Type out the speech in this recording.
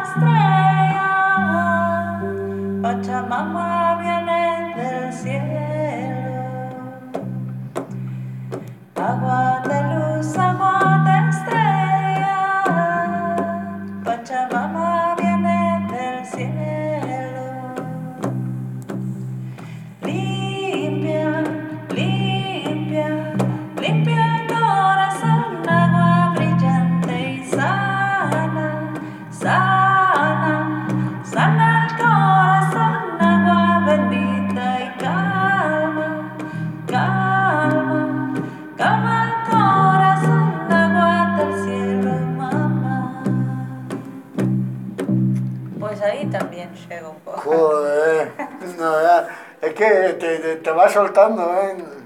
estrella, Pachamama viene del cielo. Agua de luz, agua de estrella, Pachamama viene del cielo. Limpia, limpia, limpia el corazón, agua brillante y sana, sana, sana el corazón, agua bendita y calma, calma, calma el corazón, agua del cielo, mamá. Pues ahí también llega un poco. Joder, no, ya, es que te va soltando, ¿eh?